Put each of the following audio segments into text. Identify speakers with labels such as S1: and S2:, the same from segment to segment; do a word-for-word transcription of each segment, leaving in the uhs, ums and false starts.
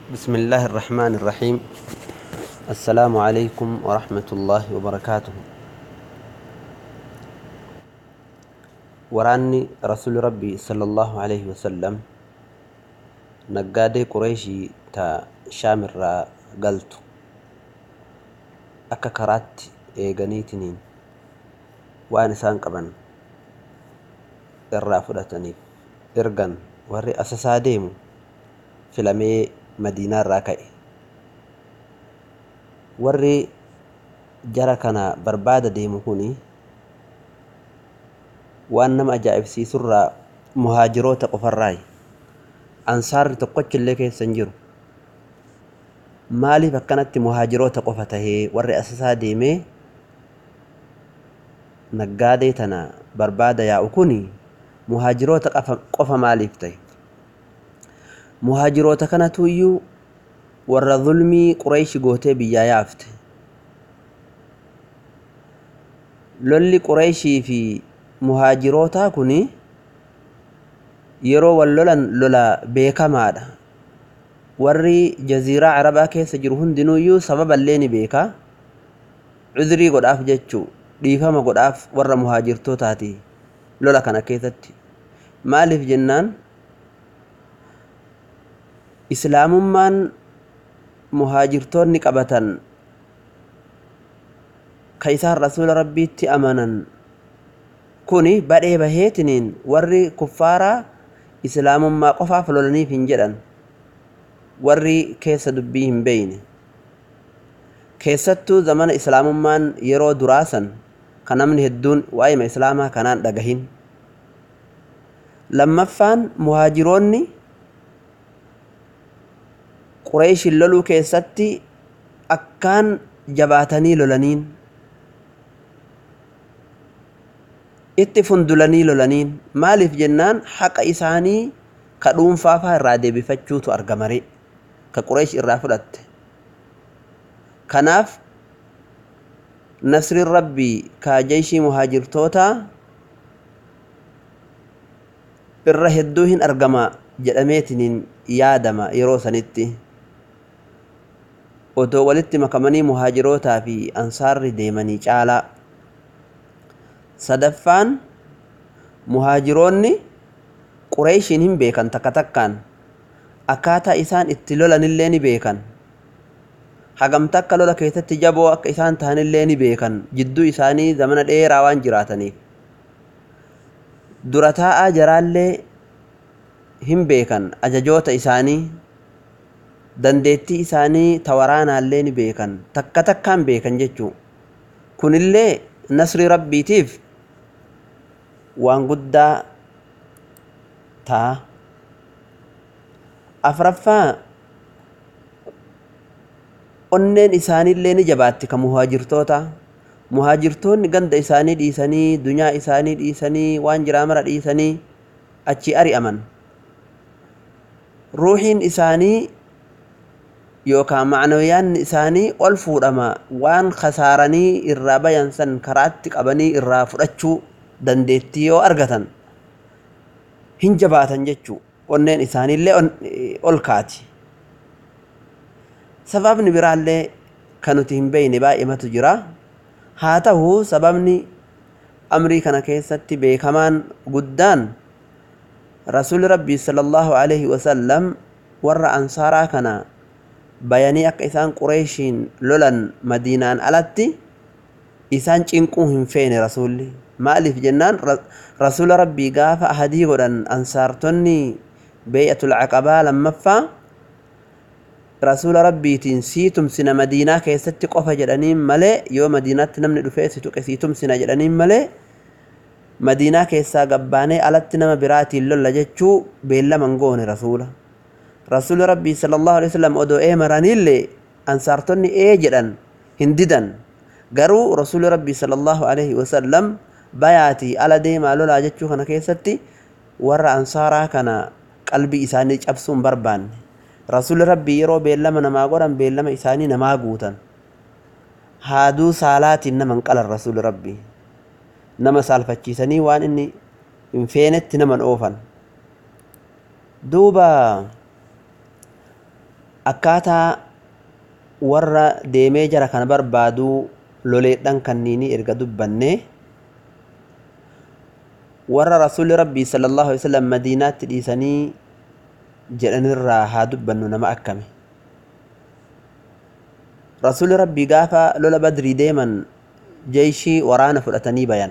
S1: بسم الله الرحمن الرحيم. السلام عليكم ورحمة الله وبركاته. وراني رسول ربي صلى الله عليه وسلم نقادي قريشي تا شامر را قلت أكا كرات إيغانيتنين وانسان قبن الرافدتني إرغن وري أساسا ديمو فلمي مدينة راكي وري جركنا بربادة ديمو هوني وأنما أجائب سيسر مهاجروت قفراي أنصار تقوش اللي كي سنجرو مالي فكانت مهاجروت قفته وري أساسا ديمي نقادي تنا بربادة يا أكوني مهاجروت قف مالي فتي مهاجروت كانت ويو ور ظلمي قريش قوتي بيا يافت لولي قريشي في مهاجروتا كوني يرو واللولن لولا بيكا مادا ورّي جزيرة عربا كيس جرهن دنويو سبب الليني بيكا عذري قد آف جتشو ديفاما قد آف ورّا مهاجرتو تاتي لولا كان كيستي مالف جنان إسلام من مهاجرتون نقبتن كيسار رسول ربي تأمنا كوني بدأ بهيتنين ورّي كفارا إسلام ما قفا فلولني فنجران ورّي كيس دبيهم بين كيستو زمان إسلام من يرو دراسا كان من هدون وأيما إسلاما كانان دقهين لما فان مهاجروني قريش اللولو كيستي أكان جباتني لولنين اتفندلني لولنين مالف جنان حق إساني كدوم فافا الرادي بفتشوتو أرقمري كقريش الرافلت كناف نصر الربي كجيش مهاجر توتا الرهدوهن أرقما جلميتنين يادما يروسانيتي ودو ولدت مكمني مهاجروتا في أنصار ديماني جالا صدفان مهاجروني قريشين بيكن تكتكان أكاتا إسان اتلولا نليني بيكن حقم تكالولا كيست جابوا أك إسان تهان الليني بيكن جدو إساني زمن الإيه راوان جراتني درتاء جرالي هم بيكن أججوتا إساني دندتي إساني تورانا الليني بيكن تكتكان بيكن جيجو كن اللي نصر ربي تيف وان قد تا أفرفا onneen isaanillee ni jabaatti ka muhaajirtoota muhaajirtoonni ganda isaanii dhiisanii dunyaa isaanii dhiisanii waan jiraa mara dhiisanii achi ari'aman ruuhiin isaanii yookaan macnawiyaan isaanii ol fuudhama waan khasaaranii irraa bayan san karaatti qabanii irraa fudhachuu dandeettii yoo argatan hin jabaatan jechuu onneen isaaniillee ol kaati sababni biraallee kanuti hin beeyne baay'eematu jira haa ta'u sababni amrii kana keessatti beekamaan guddaan rasuul rabbii sallallahu alaihi wasallam warra ansaaraa kana bayanii akka isaan qureeshiin lolan madiinaan alatti isaan cinquu hin feene rasuulli maaliif jennaan rasuul rabbii gaafa ahadii godhan ansaartonni beeyatul aqabaa lammaffaa رسول ربي تنسيتم سنة مدينة كيستي قفا جلانين ملي يو مدينة نمن دفيسي تكسيتم سنة جلانين ملي مدينة كيسا قباني ألت نما براتي اللولة جتشو بيلا منقون رسول رسول ربي صلى الله عليه وسلم أدو إيه مراني اللي أنصارتني إيه جلان هنددن قروا رسول ربي صلى الله عليه وسلم بياتي ألا دي ما لولا جتشو كان كيستي ورى أنصارا كان قلبي إساني جبسون بربان رسول ربي يرو بيلما نما قرن بيلما إساني نما قوتا هادو سالات نما قال الرسول ربي نما سالفتشيساني وان إني انفينت نما أوفن دوبا akkaataa warra deemee jara kana barbaadu loleedhaan kanniini erga dubbanne warra rasuulli rabbii sallallahu alaihi wasallam madiinaatti dhiisanii jedhanirraa haa dubbannu nama akkami. rasuulli rabbii gaafa lola badrii deeman jeeshii waraana fudhatanii bayan.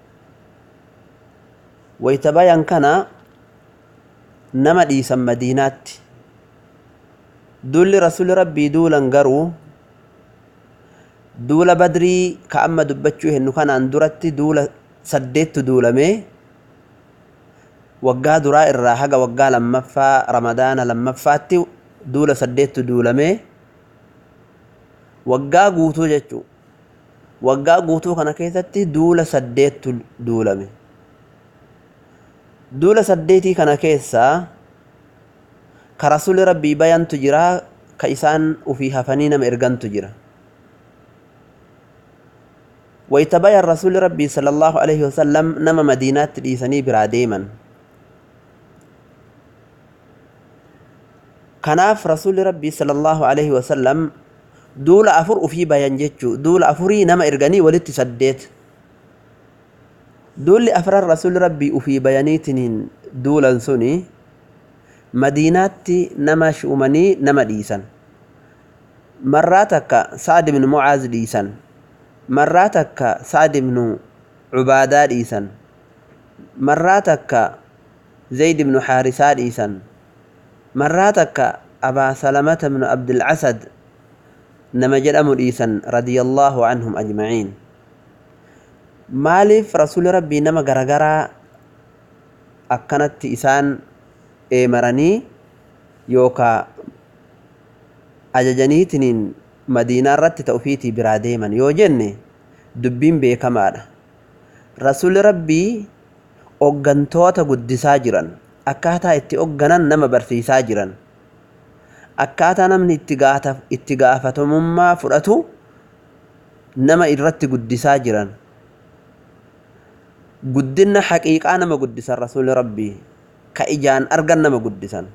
S1: wayta bayan kana nama dhiisan madiinaatti. duulli rasuulli rabbii duulan garuu duula badrii ka amma dubbachuu hennu kanaan duratti duula saddeettu duulamee waggaa duraa irraa haga waggaa lammaffaa ramadaana lammaffaatti duula saddeettu duulamee waggaa guutuu jechuu waggaa guutuu kana keessatti duula saddeettu duulame. duula saddeetii kana keessaa ka rasuulli rabbii bayantu jira ka isaan ufii hafanii nama ergantu jira. wayta bayan rasuulli rabbii sallallahu alaihi wasallam nama madiinaatti dhiisanii biraa deeman. kanaaf rasuulli rabbii sallallahu alaihi wasallam duula afur ufii bayan jechuu duula afurii nama erganii walitti saddeet. duulli afran rasuulli rabbii ufii bayaniitiniin duulan suni madiinaatti nama shuumanii nama dhiisan. marraa takka Sa'd ibn Mu'aaz dhiisan. marraa takka Sa'd ibn Ubaadaa dhiisan. marraa takka Zayd ibn Haarisaa dhiisan. marraa takka Abaa Salamata ibn Abdul Asad nama jedhamu dhiisan radiyallahu anhum ajma'iin. maaliif rasuulli rabbii nama garagaraa akkanatti isaan eemaranii yookaa ajajaniitiniin madiinaa irratti ta'ufiitii biraa deeman yoo jenne dubbiin beekamaadha. rasuulli rabbii oggantoota guddisaa jiran akkaataa itti ogganan nama barsiisaa jiran akkaataa namni itti gaafatamummaa fudhatu nama irratti guddisaa jiran guddinna haqiiqaa nama guddisan rasuulli rabbii ka ijaan argan nama guddisan.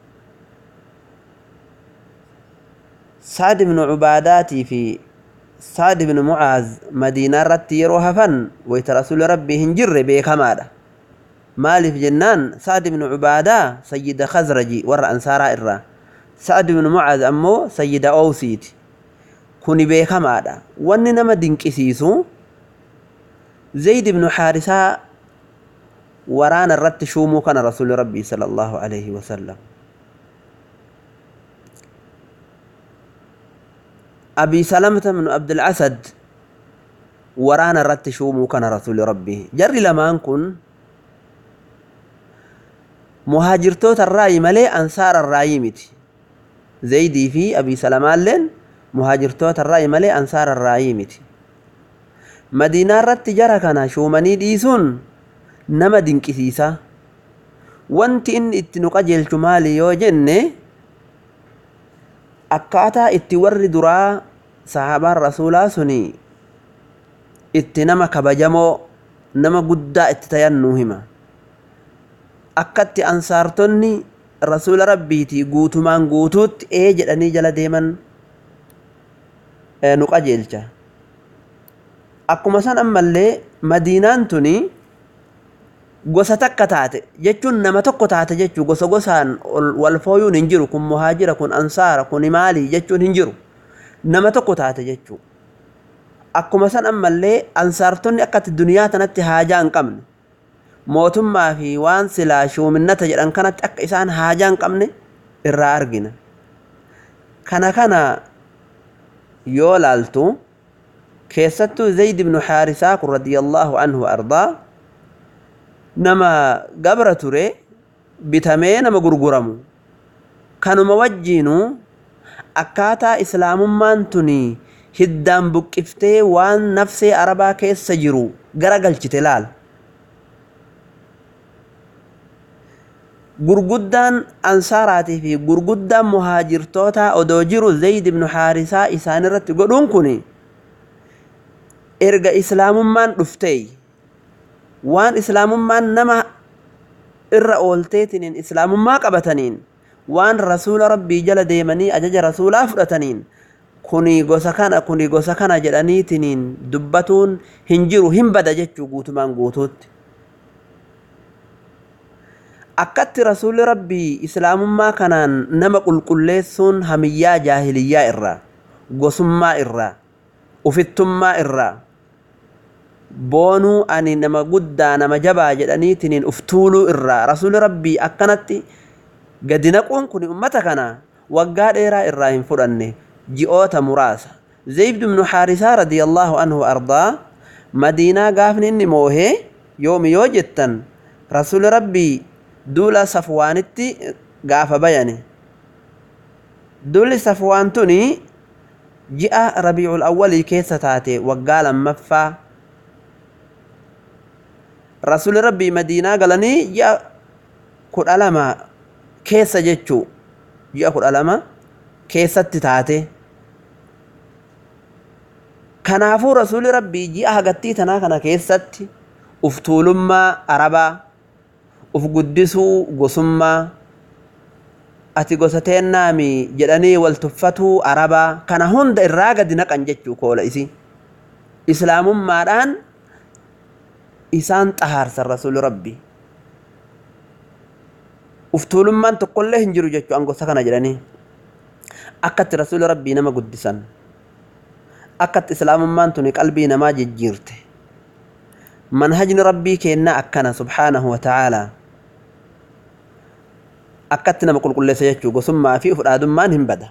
S1: Sa'd ibn Ubaadaatii fi Sa'd ibn Mu'aaz madiinaa irratti yeroo hafan wayta rasuulli rabbii hin jirre beekamaadha. maaliif jennaan Sa'd ibn Ubaadaa sayyida Khazraji warra ansaaraa irraa Sa'd ibn Mu'aaz ammoo sayyida Awsiiti. kuni beekamaadha. wanni nama dinqisiisu Zayd ibn Haarisaa waraana irratti shuumuu kana rasuulli rabbii sallallahu alaihi wasallam. Abii Salamata ibn Abdul Asad waraana irratti shuumuu kana rasuulli rabbii. jarri lamaan kun muhaajirtoota irraayi malee ansaara irraayi miti. Zaydii fi Abii Salamaalleen muhaajirtoota irraayi malee ansaara irraayi miti. madiinaa irratti jara kana shuumanii dhiisuun nama dinqisiisa. wanti inni itti nu qajeelchu maali yoo jenne akkaataa itti warri duraa sahaabaan rasuulaa suni itti nama kabajamoo nama guddaa itti tayan nuu hima. akkatti ansaartonni rasuula rabbiitii guutumaan guutuutti ee jedhanii jala deeman nu qajeelcha. akkuma san ammallee madiinaan tuni gosa takka taate jechuun nama tokko taate jechuu gosa gosaan wal fooyuun hin jiru. kun muhaajira kun ansaara kun maalii jechuun hin jiru. nama tokko taate jechuu. akkuma san ammallee ansaartonni akkatti duniyaa tanatti haajaa hin qabne mootummaa fi waan silaa shuuminnata jedhan kanatti akka isaan haajaa hin qabne irraa argina. kana kana yoo laaltu keessattuu Zayd ibn Haarisaa kun radiyallahu anhu ardaa nama gabra ture bitamee nama gurguramu kanuma wajjiinu akkaataa islaamummaan tuni hiddaan buqqiftee waan nafsee arabaa keessa jiru gara galchite laal. gurguddaan ansaaraatii fi gurguddaan muhaajirtoota odoo jiru Zayd ibn Haarisaa isaan irratti godhuun kuni erga islaamummaan dhuftee waan islaamummaan nama irra oolteetiniin islaamummaa qabataniin وان رسول ربي جل ديمني أجج رسول أفرتنين كوني غوسكانا كوني غوسكانا جلاني تنين دبتون هنجرو هم بدا جتشو قوتو من قوتوت أكت رسول ربي إسلام ما كانان نما قل قليسون هميا جاهلية إرّا غوسما إرّا وفتم ما إرّا بونو أني نما قدا نما جبا جلاني تنين افتولو إرّا رسول ربي أكنت قد نقون كوني أمتكنا وقاد إرّا إرّا ينفرني جئوتا مراسة زيد بن حارثة رضي الله عنه وأرضاه مدينة قافن إني موهي يوم يوجدتن رسول ربي دولا صفوانتي قاف بياني دول صفوانتني جاء ربيع الأول كيسة تاتي وقال مفا رسول ربي مدينة قالني جاء كل ألما كيسة جتشو جاء كل ألما كيسة تاتي كنافو رسول ربي جاء هقتي تنا كنا كيسة افتولما عربا ufguddisuu gosummaa ati gosateen naami jedhanii wal tuffatuu arabaa kana hunda irraa gadi naqan jechuu koola isi islaamummaadhaan isaan xahaarsan rasuul rabbi uftuulummaan tokkollee hin jiru jechuu an gosa kana jedhanii akkatti rasuul rabbii nama guddisan akkatti islaamummaan tuni qalbii namaa jijjiirte manhajni rabbii keenna akkana subhaanahu wa ta'ala akkatti nama qulqulleessa jechuu gosummaa fi fudhaadummaan hin bada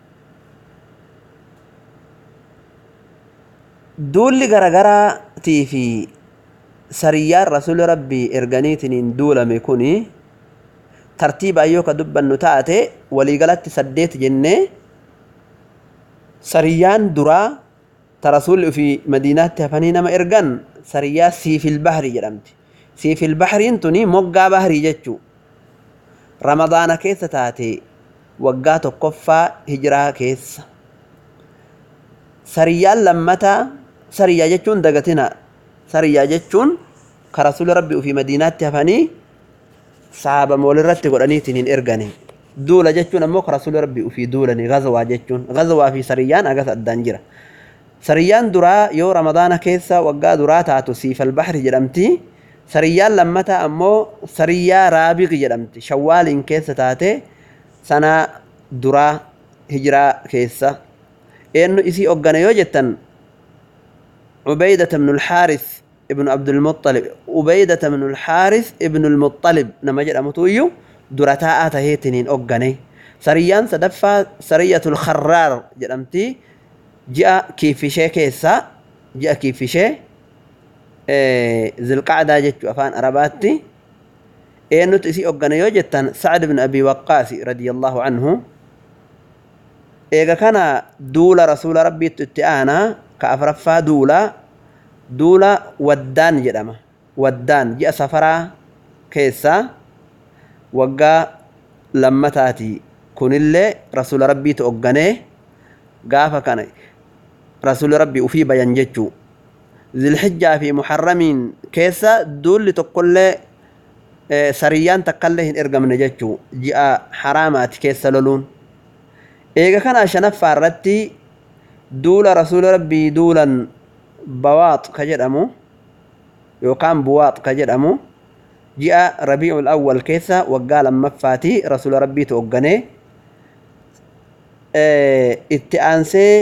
S1: duulli garagaraa fi sariyaan rasuul rabbii erganiitiniin duulame kuni tartiiba ayyoo ka dubbannu taate waliigalatti saddeet jennee sariyaan duraa ta rasuulli fi madiinaatti hafanii nama ergan sariyaa siifil bahri jedhamti siifil bahriin tuni moggaa bahrii jechuu ramadaana keessa taate waggaa tokkoffaa hijiraa keessa sariyaan lammataa sariyaa jechuun dagatina sariyaa jechuun ka rasuul rabbii fi madiinaatti hafanii sahaaba walirratti godhaniitiin hin ergani duula jechuun ammoo ka rasuul rabbii fi duulani gazawaa jechuun gazawaa fi sariyaan agas addaan jira sariyaan duraa yoo ramadaana keessa waggaa duraa taatu siifal bahri jedhamti sariyaan lammataa ammoo sariyaa raabiq jedhamti shawwaaliin keessa taate sana duraa hijiraa keessa eenyu isii hoggane yoo jettan ubaydata ibn al-haaris ibn abdul muttalib ubaydata ibn al-haaris ibn al-muttalib nama jedhamutu iyyuu dura taa'aa taheetiniin hoggane sariyaan sadaffaa sariyatul kharraar jedhamti ji'a kiifishee keessa ji'a kiifishee zilqacdaa jechuu afaan arabaatti eenyutu isii hoggane yoo jettan sa'd ibn abi waqqaas radiyallahu anhu eega kana duula rasuula rabbiitti itti aanaa ka afraffaa duula duula waddaan jedhama waddaan ji'a safaraa keessa waggaa lammataati kunillee rasuula rabbiitu hogganee gaafa kana rasuul rabbii ufii bayan jechuu zilhijjaa fi muharramiin keessa duulli tokkollee sariyaan takkallee hin ergamne jechuu ji'a haraamaati keessa loluun eega kana shanaffaa irratti duula rasuul rabbii duulan bawaax ka jedhamu yookaan buwaax ka jedhamu ji'a rabiicul awwal keessa waggaa lammaffaati rasuul rabbiitu hogganee itti aansee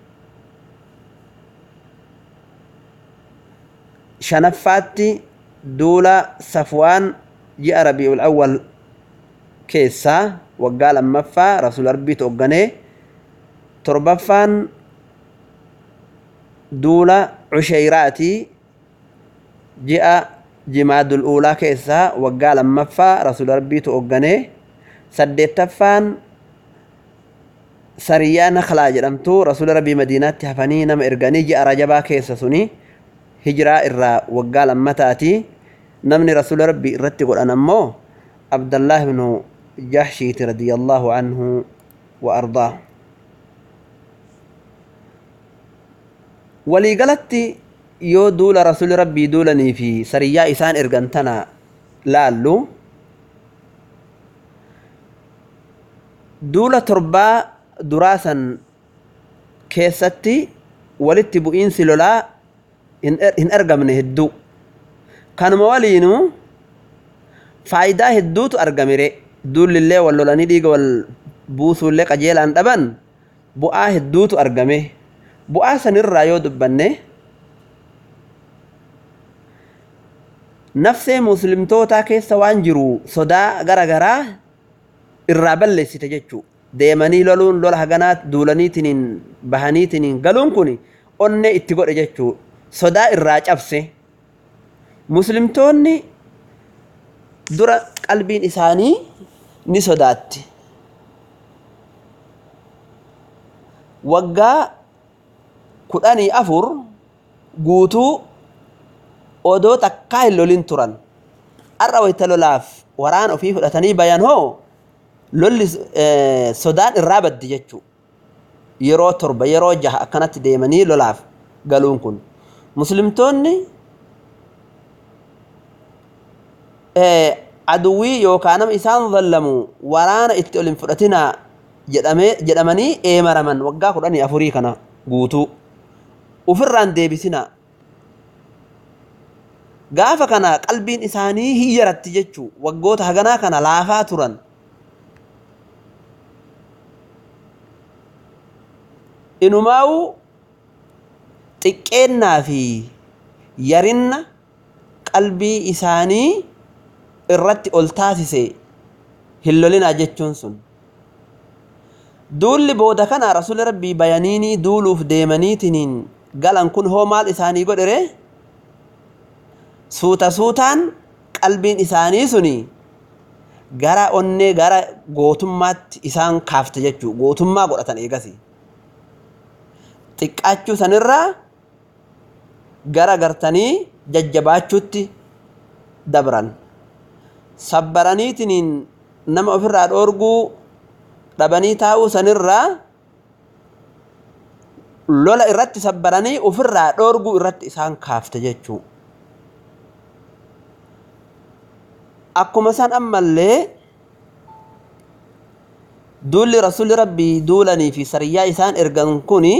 S1: shanaffaatti duula safwaan ji'a rabiicul awwal keessa waggaa lammaffaa rasuul rabbiitu hogganee torbaffaan duula cusheyraati ji'a jimaadul uulaa keessa waggaa lammaffaa rasuul rabbiitu hogganee saddeettaffaan sariyaa nakhlaa jedhamtu rasuul rabbii madiinaatti hafanii nama erganii ji'a rajabaa keessa suni hijiraa irraa waggaa lammataati namni rasuul rabbii irratti godhan ammoo abdallah ibn jahshiiti radiyallahu anhu wa ardaa waliigalatti yoo duula rasuul rabbii duulanii fi sariyaa isaan ergan tana laallu duula torbaa duraasan keessatti walitti bu'iinsi lolaa hin argamne hedduu kanuma waliinuu faayidaa hedduutu argamire duullillee wal lolanii dhiiga wal buusuullee qajeelaan dhaban bu'aa hedduutu argame bu'aa sanirraa yoo dubbanne nafsee muslimtootaa keessa waan jiru sodaa garagaraa irraa balleessite jechuu deemanii loluun lola haganaat duulaniitiniin bahaniitiniin galuun kun onne itti godhe jechuu sodaa irraa cabse muslimtoonni dura qalbiin isaanii ni sodaatti waggaa kudhanii afur guutuu odoo takkaa hin lolin turan arra wayta lolaaf waraan ofii fudhatanii bayan hoo lolli sodaan irraa baddi jechuu yeroo torba yeroo jaha akkanatti deemanii lolaaf galuun kun muslimtoonni aduwwii yookaan nama isaan zallamu waraana itti olin fudhatinaa jedhamanii eemaraman waggaa kudhanii afurii kana guutuu ufirraan deebisinaa gaafa kana qalbiin isaanii hiyyaratti jechuu waggoota haganaa kana laafaa turan inumaa'u xiqqeennaa fi yarinna qalbii isaanii irratti ol taasise hin lolinaa jechuun sun duulli booda kana rasuuli rabbii bayaniinii duuluuf deemaniitiniin galan kun hoo maal isaanii godhere suuta suutaan qalbiin isaanii suni gara onnee gara gootummaatti isaan kaafte jechuu gootummaa godhatan eegasi xiqqaachuu sanirraa gara gartanii jajjabaachuutti dabran sabbaraniitiniin nama ofirraa dhoorguu dhabanii taa'uu sanirraa lola irratti sabbaranii ofirraa dhoorguu irratti isaan kaafte jechuu akkuma san ammallee duulli rasuuli rabbii duulanii fi sariyyaa isaan ergan kuni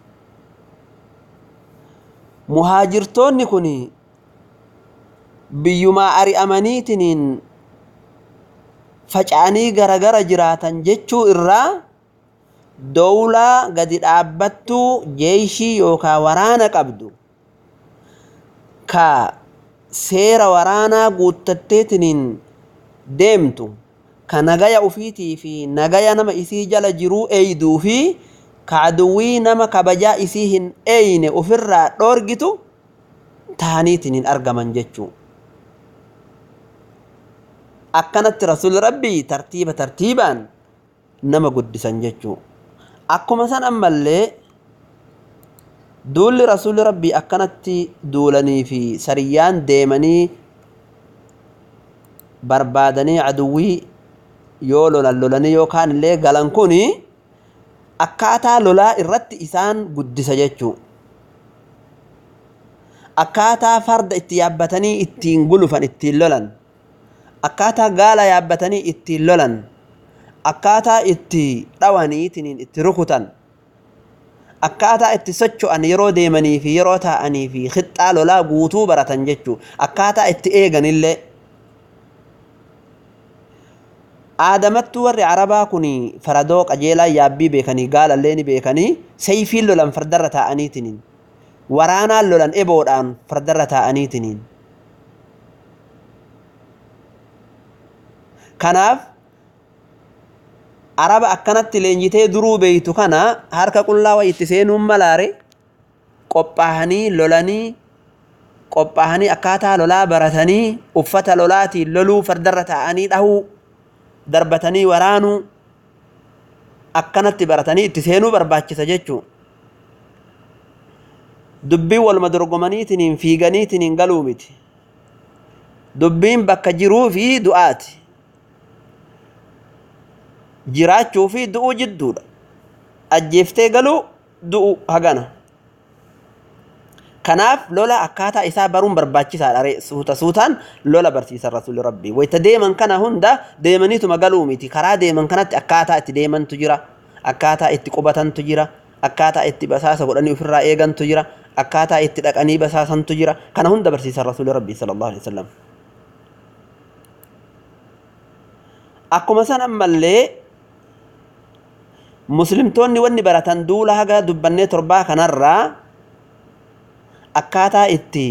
S1: muhaajirtoonni kuni biyyumaa ari'amaniitiniin faca'anii garagara jiraatan jechuu irraa dowlaa gadi dhaabbattuu jeeshii yookaan waraana qabdu ka seera waraanaa guuttatteetiniin deemtu ka nagaya ufiitii fi nagaya nama isii jala jiruu eeyduu fi ka aduwwii nama kabajaa isii hin eeyne ofirraa dhoorgitu taaniitiniin argaman jechuu akkanatti rasuul rabbii tartiiba tartiibaan nama guddisan jechuu akkuma san ammallee duulli rasuul rabbii akkanatti duulanii fi sariyyaan deemanii barbaadanii aduwwii yoo lolan lolanii yookaan illee galan kuni akkaataa lolaa irratti isaan guddisa jechuu akkaataa farda itti yaabbatanii ittiin gulufan ittiin lolan akkaataa gaala yaabbatanii ittiin lolan akkaataa itti dhawaniitiniin itti rukutan akkaataa itti socho'an yeroo deemanii fi yeroo taa'anii fi khixxaa lolaa guutuu baratan jechuu akkaataa itti eeganillee aadamattuu warri arabaa kun faradoo qajeelaa yaabbii beekanii gaalallee ni beekanii sayfiin lolan fardarra taa'aniitiniin waraanaan lolan eboodhaan fardarra taa'aniitiniin kanaaf araba akkanatti leenjitee duruu beeytu kana harka qullaa wa itti seenuun malaare qophaahanii lolanii qophaahanii akkaataa lolaa baratanii uffata lolaatiin loluu fardarra taa'anii dhahuu darbatanii waraanuu akkanatti baratanii itti seenuu barbaachisa jechuu dubbiin walma dorgomaniitiniin fiiganiitiniin galuu miti dubbiin bakka jiruu fi du'aati jiraachuu fi du'uu jidduudha ajjeeftee galuu du'u hagana kanaaf lola akkaataa isaa baruun barbaachisaadha ree suuta suutaan lola barsiisan rasuulli rabbii wayta deeman kana hunda deemaniituma galuu miti karaa deeman kanatti akkaataa itti deemantu jira akkaataa itti qubatantu jira akkaataa itti basaasa godhanii ofirraa eegantu jira akkaataa itti dhaqanii basaasantu jira kana hunda barsiisan rasuulli rabbii sallallahu alaihi wasallam akkuma san ammallee muslimtoonni wanni baratan duula haga dubbannee torbaa kanarraa akkaataa itti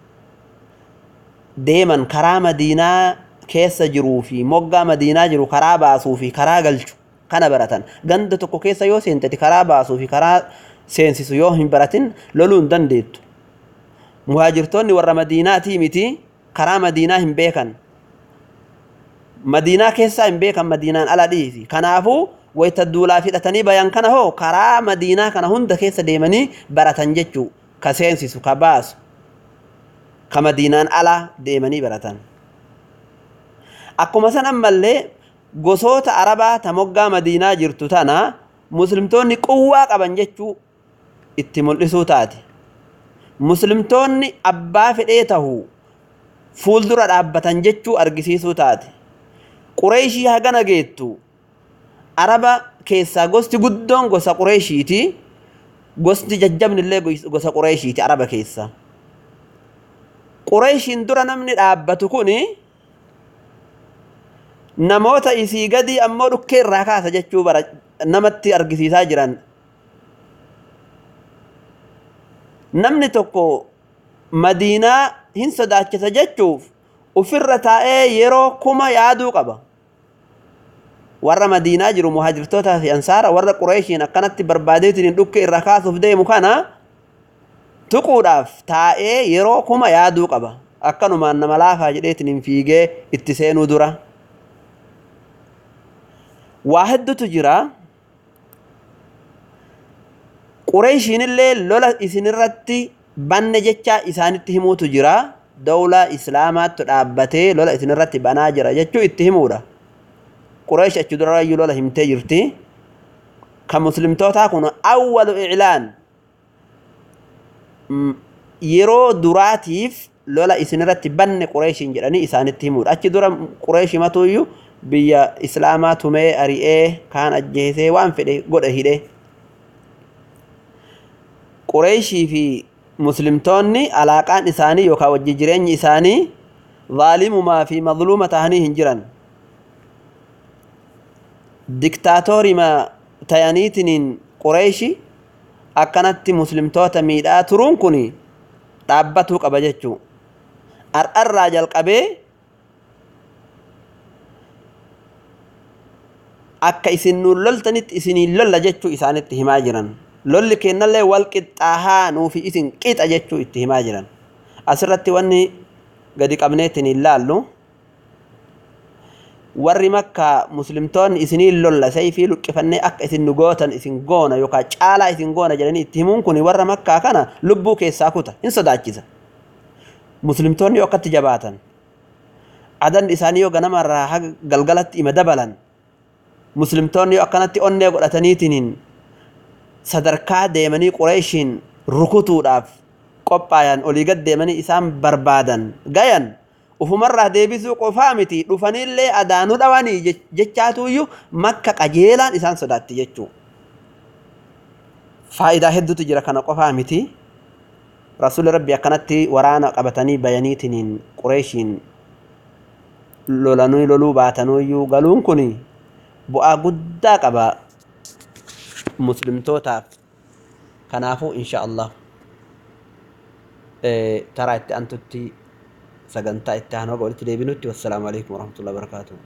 S1: deeman karaa madiinaa keessa jiruu fi moggaa madiinaa jiru karaa baasuu fi karaa galchu kana baratan ganda tokko keessa yoo seentati karaa baasuu fi karaa seensisu yoo hin baratin loluu hin dandeettu muhaajirtoonni warra madiinaatii miti karaa madiinaa hin beekan madiinaa keessaa hin beekan madiinaan ala dhiisi kanaafuu wayta duulaa fidhatanii bayan kana hoo karaa madiinaa kana hunda keessa deemanii baratan jechuu ka seensisu ka baasu ka madiinaan ala deemanii baratan akkuma san ammallee gosoota arabaa ta moggaa madiinaa jirtu tana muslimtoonni quwwaa qaban jechuu itti mul'isuu taate muslimtoonni abbaa fedhee tahuu fuuldura dhaabbatan jechuu argisiisuu taate qureeshii hagana geettu araba keessaa gosti guddoon gosa qureeshiiti gosti jajjabnillee gosa qureeshiiti araba keessa qureeshiin dura namni dhaabbatu kuni namoota isii gadi ammoo dhukkee irraa kaasa jechuu bara namatti argisiisaa jiran namni tokko madiinaa hin sodaachisa jechuuf ufirra taa'ee yeroo kuma yaaduu qaba warra madiinaa jiru muhaajirtoota fi ansaara warra qureeshiin akkanatti barbaadeetiin dhukkee irraa kaasuuf deemu kana tuquudhaaf taa'ee yeroo kuma yaaduu qaba akkanumaan nama laafaa jedheetiin fiigee itti seenuu dura waa hedduutu jira qureeshiin illee lola isinirratti banne jecha isaanitti himuutu jira dawla islaamaatti dhaabbatee lola isinirratti banaa jira jechuu itti himuudha qureesh achi dura lola himtee jirti ka muslimtootaa kun awwalu i'laan yeroo duraatiif lola isinirratti banne qureeshiin jedhanii isaanitti himuudha achi dura qureeshi matuuyyu biyya islaamaa tumee ari'ee kaan ajjeesee waan fedhe godhe hidhe qureeshii fi muslimtoonni alaaqaan isaanii yookaan wajji jireenyi isaanii zaalimumaa fi mazluuma tahanii hin jiran diktaatorii ma tayaniitiin qureeshi akkanatti muslimtoota miidhaa turuun kun dhaabbatuu qaba jechuu ar'arraa jalqabee akka isin nuun loltanitti isiniin lolla jechuu isaanitti himaa jiran lolli kennallee wal qixxaahaa nuufi isin qixa jechuu itti himaa jiran asirratti wanni gadi qabneetiin ilaallu warri makka muslimtoonni isiniin lolla sayfii luqqifannee akka isin nu gootan isin goona yookaan caalaa isin goona jedhanii itti himuun kun warra makkaa kana lubbuu keessaa kuta hin sodaachisa muslimtoonni yoo akkatti jabaatan adan isaanii yoo ganamarraa haga galgalatti ima dabalan muslimtoonni yoo akkanatti onnee godhataniitiin sadarkaa deemanii qureeshiin rukutuudhaaf qophaayan olii gad deemanii isaan barbaadan gayan ufumarraa deebisuu qofaa miti dhufanillee adaanuu dhawanii jechaatuyyuu makka qajeelaan isaan sodaatti jechuu faayidaa hedduutu jira kana qofaa miti rasuulli rabbi akkanatti waraana qabatanii bayaniitiin qureeshiin lolanuu loluu baatanuyyuu galuun kun bu'aa guddaa qaba muslimtootaaf kanaafuu insha Allah taraa itti antutti sagantaa itti aanoo walitti deebinutti wassalamu alaikum warahmatullahi wabarakatuh